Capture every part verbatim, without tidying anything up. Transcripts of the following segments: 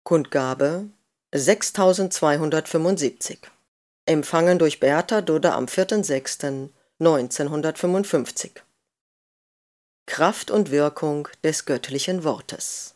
Kundgabe sechstausendzweihundertfünfundsiebzig. Empfangen durch Beata Dudde am vierten sechsten neunzehnhundertfünfundfünfzig. Kraft und Wirkung des göttlichen Wortes.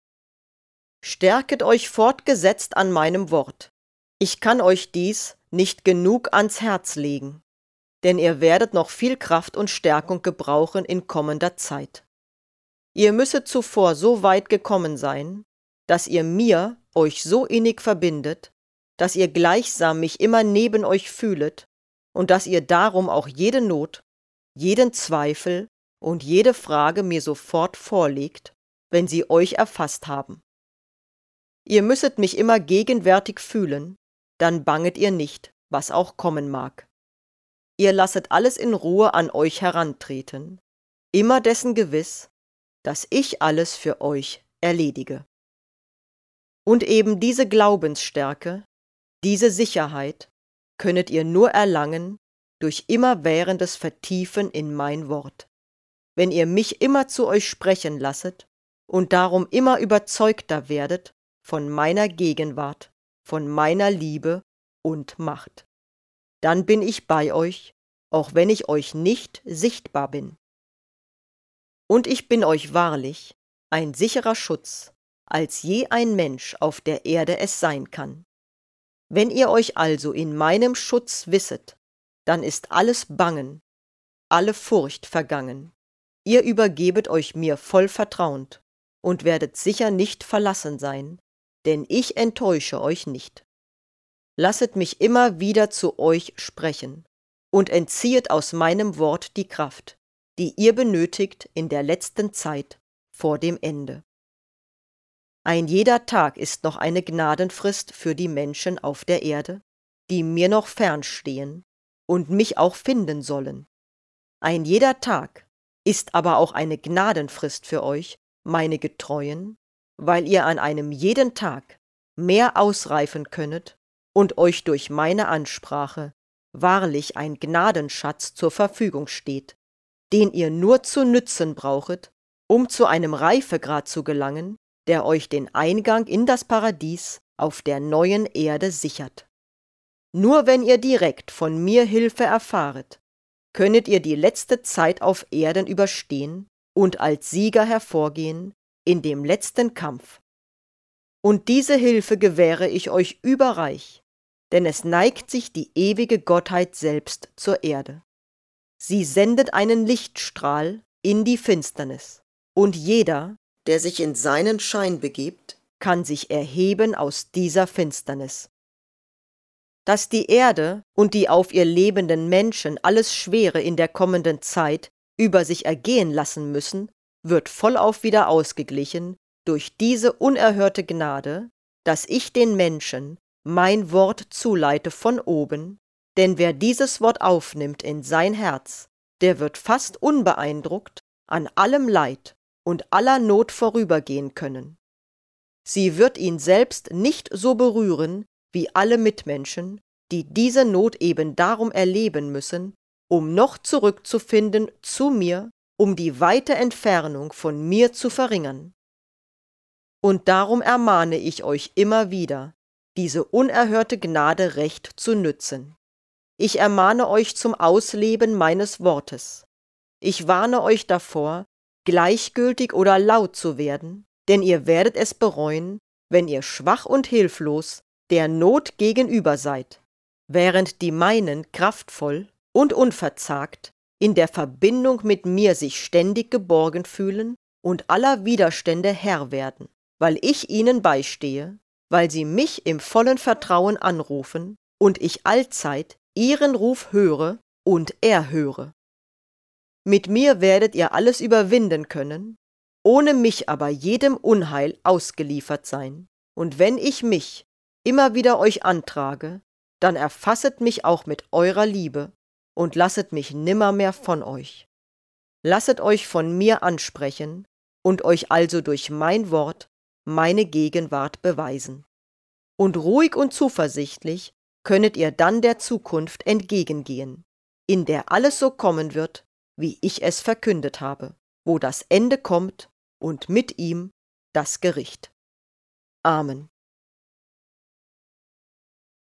Stärket euch fortgesetzt an meinem Wort. Ich kann euch dies nicht genug ans Herz legen, denn ihr werdet noch viel Kraft und Stärkung gebrauchen in kommender Zeit. Ihr müsset zuvor so weit gekommen sein, dass ihr mir euch so innig verbindet, dass ihr gleichsam mich immer neben euch fühlet und dass ihr darum auch jede Not, jeden Zweifel und jede Frage mir sofort vorlegt, wenn sie euch erfasst haben. Ihr müsset mich immer gegenwärtig fühlen, dann banget ihr nicht, was auch kommen mag. Ihr lasset alles in Ruhe an euch herantreten, immer dessen gewiss, dass ich alles für euch erledige. Und eben diese Glaubensstärke, diese Sicherheit könnet ihr nur erlangen durch immerwährendes Vertiefen in mein Wort, wenn ihr mich immer zu euch sprechen lasset und darum immer überzeugter werdet von meiner Gegenwart, von meiner Liebe und Macht. Dann bin ich bei euch, auch wenn ich euch nicht sichtbar bin. Und ich bin euch wahrlich ein sicherer Schutz, als je ein Mensch auf der Erde es sein kann. Wenn ihr euch also in meinem Schutz wisset, dann ist alles Bangen, alle Furcht vergangen. Ihr übergebet euch mir voll vertrauend und werdet sicher nicht verlassen sein, denn ich enttäusche euch nicht. Lasset mich immer wieder zu euch sprechen und entziehet aus meinem Wort die Kraft, die ihr benötigt in der letzten Zeit vor dem Ende. Ein jeder Tag ist noch eine Gnadenfrist für die Menschen auf der Erde, die mir noch fernstehen und mich auch finden sollen. Ein jeder Tag ist aber auch eine Gnadenfrist für euch, meine Getreuen, weil ihr an einem jeden Tag mehr ausreifen könnet und euch durch meine Ansprache wahrlich ein Gnadenschatz zur Verfügung steht, den ihr nur zu nützen brauchet, um zu einem Reifegrad zu gelangen, der euch den Eingang in das Paradies auf der neuen Erde sichert. Nur wenn ihr direkt von mir Hilfe erfahret, könnet ihr die letzte Zeit auf Erden überstehen und als Sieger hervorgehen in dem letzten Kampf. Und diese Hilfe gewähre ich euch überreich, denn es neigt sich die ewige Gottheit selbst zur Erde. Sie sendet einen Lichtstrahl in die Finsternis, und jeder, der sich in seinen Schein begibt, kann sich erheben aus dieser Finsternis. Dass die Erde und die auf ihr lebenden Menschen alles Schwere in der kommenden Zeit über sich ergehen lassen müssen, wird vollauf wieder ausgeglichen durch diese unerhörte Gnade, dass ich den Menschen mein Wort zuleite von oben, denn wer dieses Wort aufnimmt in sein Herz, der wird fast unbeeindruckt an allem Leid und aller Not vorübergehen können. Sie wird ihn selbst nicht so berühren wie alle Mitmenschen, die diese Not eben darum erleben müssen, um noch zurückzufinden zu mir, um die weite Entfernung von mir zu verringern. Und darum ermahne ich euch immer wieder, diese unerhörte Gnade recht zu nützen. Ich ermahne euch zum Ausleben meines Wortes. Ich warne euch davor, gleichgültig oder laut zu werden, denn ihr werdet es bereuen, wenn ihr schwach und hilflos der Not gegenüber seid, während die meinen kraftvoll und unverzagt in der Verbindung mit mir sich ständig geborgen fühlen und aller Widerstände Herr werden, weil ich ihnen beistehe, weil sie mich im vollen Vertrauen anrufen und ich allzeit ihren Ruf höre und erhöre. Mit mir werdet ihr alles überwinden können, ohne mich aber jedem Unheil ausgeliefert sein. Und wenn ich mich immer wieder euch antrage, dann erfasset mich auch mit eurer Liebe und lasset mich nimmermehr von euch. Lasset euch von mir ansprechen und euch also durch mein Wort meine Gegenwart beweisen. Und ruhig und zuversichtlich könnet ihr dann der Zukunft entgegengehen, in der alles so kommen wird, wie ich es verkündet habe, wo das Ende kommt und mit ihm das Gericht. Amen.